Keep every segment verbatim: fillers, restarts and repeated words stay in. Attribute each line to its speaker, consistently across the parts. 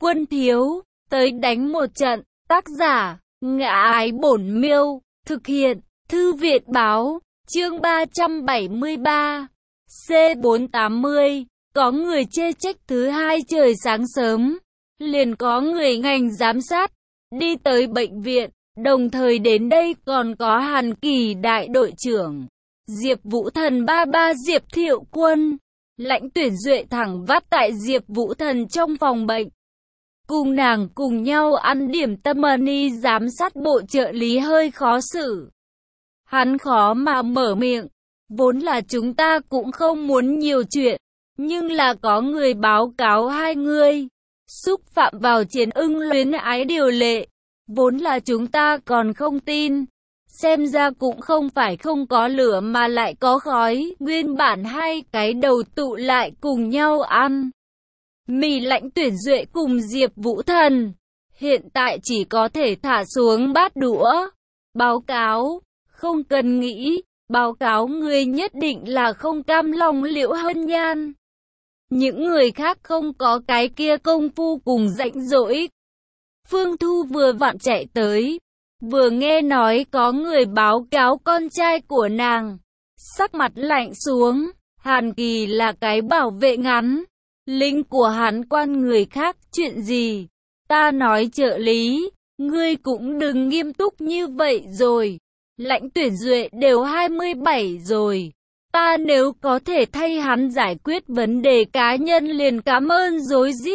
Speaker 1: Quân thiếu, tới đánh một trận. Tác giả, Ngã Ái Bổn Miêu. Thực hiện, Thư viện báo. Chương ba trăm bảy mươi ba. C bốn tám mươi. Có người chê trách thứ hai trời sáng sớm. Liền có người ngành giám sát. Đi tới bệnh viện. Đồng thời đến đây còn có Hàn Kỳ đại đội trưởng. Diệp Vũ Thần ba ba Diệp Thiệu Quân. Lãnh Tuyển Duệ thẳng vắt tại Diệp Vũ Thần trong phòng bệnh. Cùng nàng cùng nhau ăn điểm tâm. Ni giám sát bộ trợ lý hơi khó xử. Hắn khó mà mở miệng. Vốn là chúng ta cũng không muốn nhiều chuyện. Nhưng là có người báo cáo hai người xúc phạm vào chiến ưng luyến ái điều lệ. Vốn là chúng ta còn không tin. Xem ra cũng không phải không có lửa mà lại có khói. Nguyên bản hai cái đầu tụ lại cùng nhau ăn mì. Lãnh Tuyển Duệ cùng Diệp Vũ Thần hiện tại chỉ có thể thả xuống bát đũa. Báo cáo, không cần nghĩ, báo cáo người nhất định là không cam lòng Liễu Hân Nhan. Những người khác không có cái kia công phu cùng rảnh rỗi. Phương Thu vừa vặn chạy tới, vừa nghe nói có người báo cáo con trai của nàng. Sắc mặt lạnh xuống, Hàn Kỳ là cái bảo vệ ngắn. Lính của hắn quan người khác chuyện gì? Ta nói trợ lý, ngươi cũng đừng nghiêm túc như vậy rồi. Lãnh Tuyển Duệ đều hai mươi bảy rồi. Ta nếu có thể thay hắn giải quyết vấn đề cá nhân liền cảm ơn rối rít.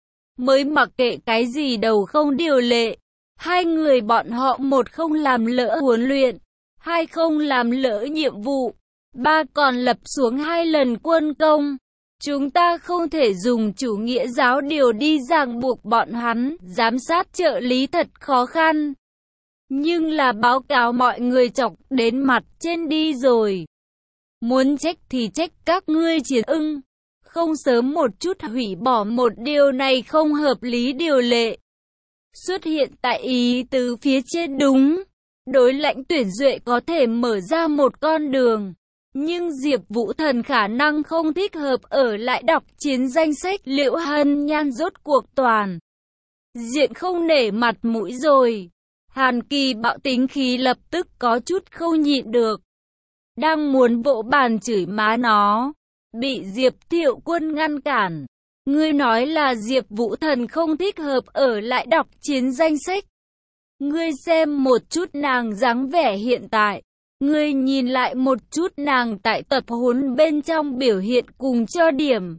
Speaker 1: Mới mặc kệ cái gì đầu không điều lệ. Hai người bọn họ, một không làm lỡ huấn luyện, hai không làm lỡ nhiệm vụ, ba còn lập xuống hai lần quân công. Chúng ta không thể dùng chủ nghĩa giáo điều đi ràng buộc bọn hắn. Giám sát trợ lý thật khó khăn. Nhưng là báo cáo mọi người chọc đến mặt trên đi rồi. Muốn trách thì trách các ngươi chiến ưng. Không sớm một chút hủy bỏ một điều này không hợp lý điều lệ. Xuất hiện tại ý từ phía trên đúng. Đối Lãnh Tuyển Duệ có thể mở ra một con đường. Nhưng Diệp Vũ Thần khả năng không thích hợp ở lại đọc chiến danh sách. Liễu Hân Nhan rốt cuộc toàn diện không nể mặt mũi rồi. Hàn Kỳ bạo tính khí lập tức có chút không nhịn được. Đang muốn vỗ bàn chửi má nó, bị Diệp Thiệu Quân ngăn cản. Ngươi nói là Diệp Vũ Thần không thích hợp ở lại đọc chiến danh sách. Ngươi xem một chút nàng dáng vẻ hiện tại. Ngươi nhìn lại một chút nàng tại tập huấn bên trong biểu hiện cùng cho điểm.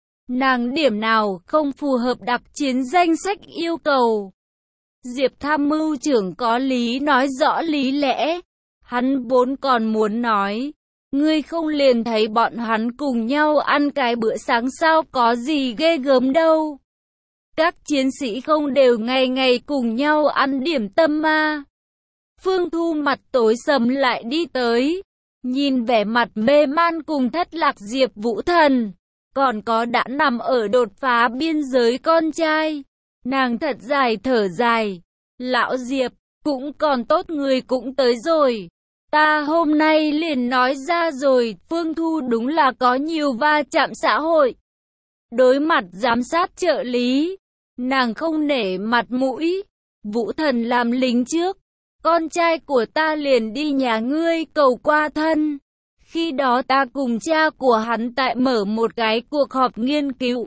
Speaker 1: Nàng điểm nào không phù hợp đặc chiến danh sách yêu cầu. Diệp tham mưu trưởng có lý nói rõ lý lẽ. Hắn vốn còn muốn nói. Ngươi không liền thấy bọn hắn cùng nhau ăn cái bữa sáng sao, có gì ghê gớm đâu. Các chiến sĩ không đều ngày ngày cùng nhau ăn điểm tâm mà. Phương Thu mặt tối sầm lại đi tới. Nhìn vẻ mặt mê man cùng thất lạc Diệp Vũ Thần. Còn có đã nằm ở đột phá biên giới con trai. Nàng thật dài thở dài. Lão Diệp, cũng còn tốt người cũng tới rồi. Ta hôm nay liền nói ra rồi, Phương Thu đúng là có nhiều va chạm xã hội. Đối mặt giám sát trợ lý, nàng không nể mặt mũi. Vũ Thần làm lính trước, con trai của ta liền đi nhà ngươi cầu qua thân. Khi đó ta cùng cha của hắn tại mở một cái cuộc họp nghiên cứu.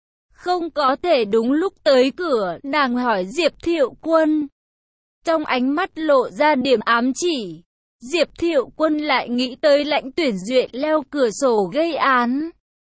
Speaker 1: Không có thể đúng lúc tới cửa, nàng hỏi Diệp Thiệu Quân. Trong ánh mắt lộ ra điểm ám chỉ. Diệp Thiệu Quân lại nghĩ tới Lãnh Tuyển Duệ leo cửa sổ gây án.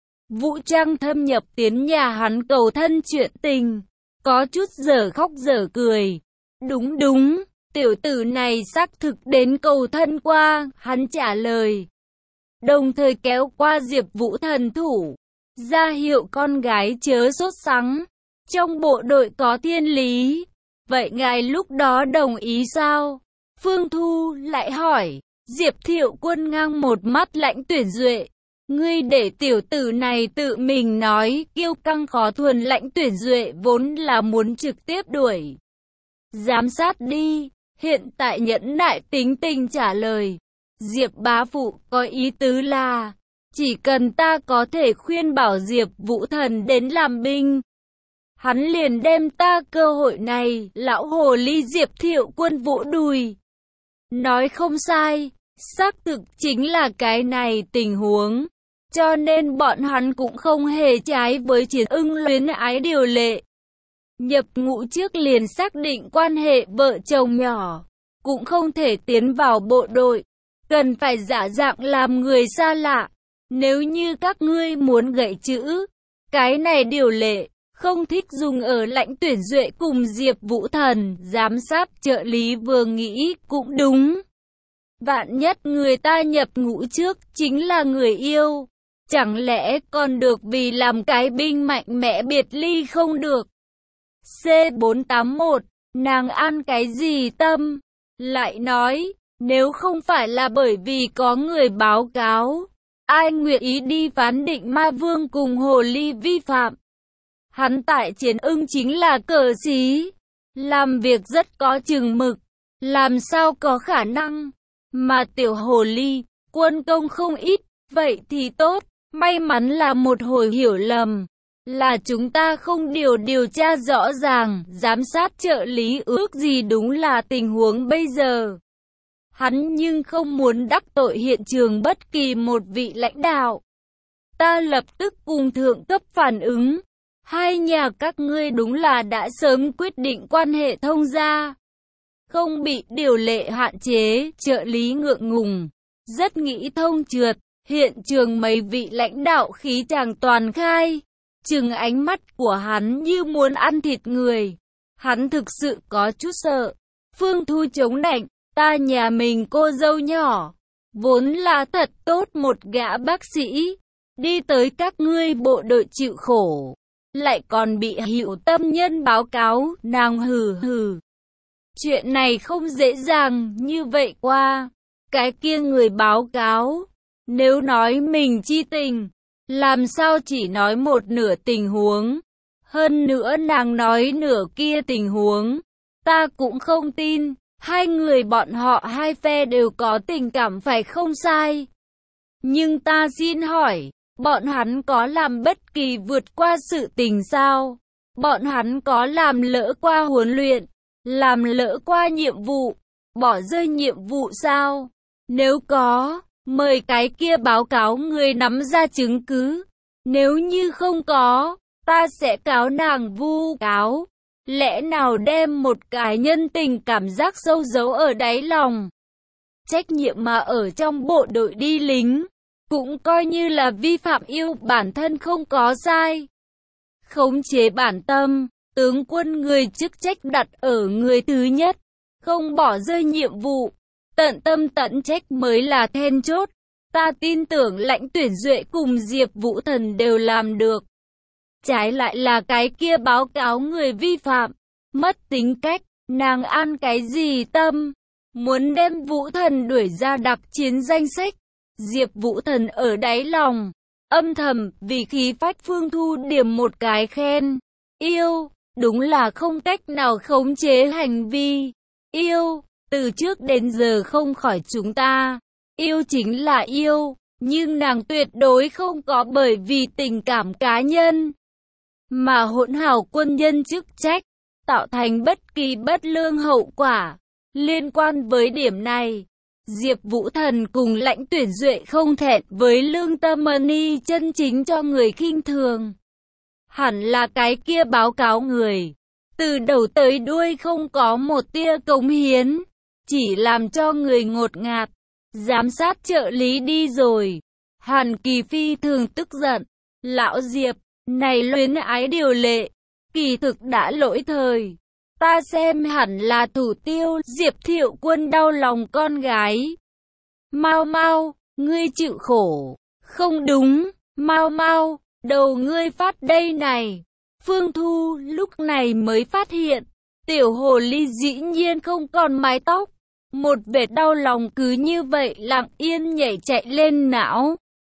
Speaker 1: Vũ trang thâm nhập tiến nhà hắn cầu thân chuyện tình. Có chút dở khóc dở cười. Đúng đúng, tiểu tử này xác thực đến cầu thân qua, hắn trả lời. Đồng thời kéo qua Diệp Vũ Thần thủ. Ra hiệu con gái chớ sốt sắng. Trong bộ đội có thiên lý. Vậy ngài lúc đó đồng ý sao? Phương Thu lại hỏi. Diệp Thiệu Quân ngang một mắt Lãnh Tuyển Duệ. Ngươi để tiểu tử này tự mình nói, kiêu căng khó thuần. Lãnh Tuyển Duệ vốn là muốn trực tiếp đuổi giám sát đi, hiện tại nhẫn nại tính tình trả lời. Diệp bá phụ có ý tứ là, chỉ cần ta có thể khuyên bảo Diệp Vũ Thần đến làm binh, Hắn liền đem ta cơ hội này, lão hồ ly Diệp Thiệu Quân vỗ đùi. Nói không sai, xác thực chính là cái này tình huống. Cho nên bọn hắn cũng không hề trái với Chiến Ưng luyến ái điều lệ. Nhập ngũ trước liền xác định quan hệ vợ chồng nhỏ, cũng không thể tiến vào bộ đội, cần phải giả dạng làm người xa lạ. Nếu như các ngươi muốn gậy chữ, cái này điều lệ, không thích dùng ở Lãnh Tuyển Duệ cùng Diệp Vũ Thần, giám sát trợ lý vừa nghĩ cũng đúng. Vạn nhất người ta nhập ngũ trước chính là người yêu, chẳng lẽ còn được vì làm cái binh mạnh mẽ biệt ly không được. C bốn tám mốt, nàng ăn cái gì tâm? Lại nói, nếu không phải là bởi vì có người báo cáo, ai nguyện ý đi phán định ma vương cùng hồ ly vi phạm. Hắn tại Chiến Ưng chính là cờ xí, làm việc rất có chừng mực, làm sao có khả năng. Mà tiểu hồ ly, quân công không ít, vậy thì tốt, may mắn là một hồi hiểu lầm. Là chúng ta không điều điều tra rõ ràng, giám sát trợ lý ước gì đúng là tình huống bây giờ. Hắn nhưng không muốn đắc tội hiện trường bất kỳ một vị lãnh đạo. Ta lập tức cùng thượng cấp phản ứng. Hai nhà các ngươi đúng là đã sớm quyết định quan hệ thông gia. Không bị điều lệ hạn chế, trợ lý ngượng ngùng. Rất nghĩ thông trượt, hiện trường mấy vị lãnh đạo khí chàng toàn khai. Chừng ánh mắt của hắn như muốn ăn thịt người. Hắn thực sự có chút sợ. Phương Thu chống nạnh, ta nhà mình cô dâu nhỏ, vốn là thật tốt một gã bác sĩ, đi tới các ngươi bộ đội chịu khổ, lại còn bị Hữu Tâm Nhân báo cáo, nàng hừ hừ. Chuyện này không dễ dàng như vậy qua. Cái kia người báo cáo, nếu nói mình chi tình, làm sao chỉ nói một nửa tình huống. Hơn nữa nàng nói nửa kia tình huống, ta cũng không tin. Hai người bọn họ hai phe đều có tình cảm phải không sai. Nhưng ta xin hỏi, bọn hắn có làm bất kỳ vượt qua sự tình sao? Bọn hắn có làm lỡ qua huấn luyện, làm lỡ qua nhiệm vụ, bỏ rơi nhiệm vụ sao? Nếu có, mời cái kia báo cáo người nắm ra chứng cứ. Nếu như không có, ta sẽ cáo nàng vu cáo. Lẽ nào đem một cái nhân tình cảm giác sâu giấu ở đáy lòng? Trách nhiệm mà ở trong bộ đội đi lính, cũng coi như là vi phạm yêu bản thân không có sai. Khống chế bản tâm, tướng quân người chức trách đặt ở người thứ nhất, không bỏ rơi nhiệm vụ, tận tâm tận trách mới là then chốt. Ta tin tưởng Lãnh Tuyển Duệ cùng Diệp Vũ Thần đều làm được. Trái lại là cái kia báo cáo người vi phạm, mất tính cách, nàng ăn cái gì tâm, muốn đem Vũ Thần đuổi ra đặc chiến danh sách. Diệp Vũ Thần ở đáy lòng, âm thầm vì khí phách Phương Thu điểm một cái khen. Yêu, đúng là không cách nào khống chế hành vi. Yêu, từ trước đến giờ không khỏi chúng ta. Yêu chính là yêu, nhưng nàng tuyệt đối không có bởi vì tình cảm cá nhân mà hỗn hào quân nhân chức trách, tạo thành bất kỳ bất lương hậu quả. Liên quan với điểm này, Diệp Vũ Thần cùng Lãnh Tuyển Duệ không thẹn với lương tâm money chân chính cho người khinh thường. Hẳn là cái kia báo cáo người, từ đầu tới đuôi không có một tia cống hiến, chỉ làm cho người ngột ngạt. Giám sát trợ lý đi rồi, Hàn Kỳ phi thường tức giận. Lão Diệp, này luyến ái điều lệ, kỳ thực đã lỗi thời. Ta xem hẳn là thủ tiêu. Diệp Thiệu Quân đau lòng con gái. Mau mau, ngươi chịu khổ. Không đúng, mau mau, đầu ngươi phát đây này. Phương Thu lúc này mới phát hiện, tiểu hồ ly dĩ nhiên không còn mái tóc. Một vệt đau lòng cứ như vậy lặng yên nhảy chạy lên não.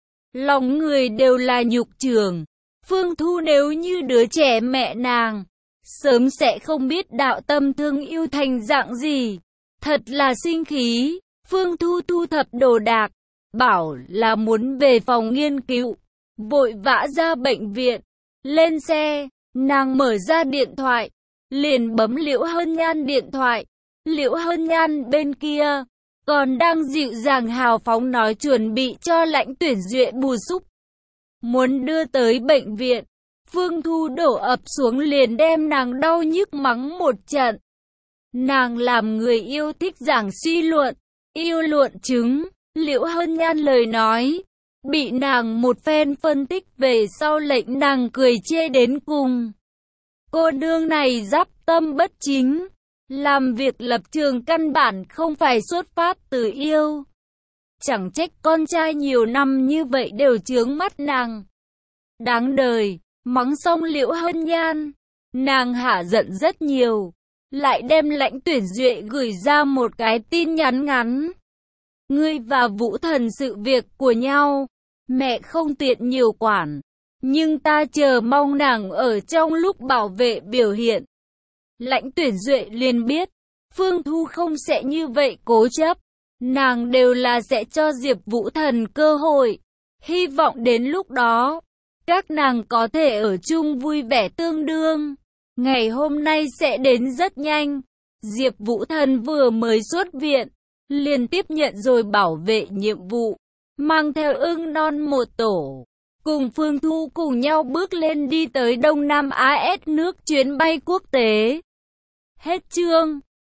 Speaker 1: Lòng người đều là nhục trường. Phương Thu nếu như đứa trẻ mẹ nàng, sớm sẽ không biết đạo tâm thương yêu thành dạng gì. Thật là sinh khí. Phương Thu thu thập đồ đạc, bảo là muốn về phòng nghiên cứu, vội vã ra bệnh viện. Lên xe, Nàng mở ra điện thoại, liền bấm Liễu Hân Nhan điện thoại. Liễu Hân Nhan bên kia còn đang dịu dàng hào phóng nói chuẩn bị cho Lãnh Tuyển Duệ bù xúc, muốn đưa tới bệnh viện. Phương Thu đổ ập xuống liền đem nàng đau nhức mắng một trận. Nàng làm người yêu thích giảng suy luận, yêu luận chứng. Liễu Hân Nhan lời nói bị nàng một phen phân tích về sau lệnh nàng cười chê đến cùng. Cô nương này giáp tâm bất chính, làm việc lập trường căn bản không phải xuất phát từ yêu. Chẳng trách con trai nhiều năm như vậy đều chướng mắt nàng. Đáng đời, mắng xong Liễu Hân Nhan, nàng hạ giận rất nhiều, lại đem Lãnh Tuyển Duệ gửi ra một cái tin nhắn ngắn. Ngươi và Vũ Thần sự việc của nhau, mẹ không tiện nhiều quản, nhưng ta chờ mong nàng ở trong lúc bảo vệ biểu hiện. Lãnh Tuyển Duệ liền biết, Phương Thu không sẽ như vậy cố chấp, nàng đều là sẽ cho Diệp Vũ Thần cơ hội, hy vọng đến lúc đó, các nàng có thể ở chung vui vẻ tương đương. Ngày hôm nay sẽ đến rất nhanh, Diệp Vũ Thần vừa mới xuất viện, liền tiếp nhận rồi bảo vệ nhiệm vụ, mang theo ưng non một tổ, cùng Phương Thu cùng nhau bước lên đi tới Đông Nam Á S nước chuyến bay quốc tế. Hết chương.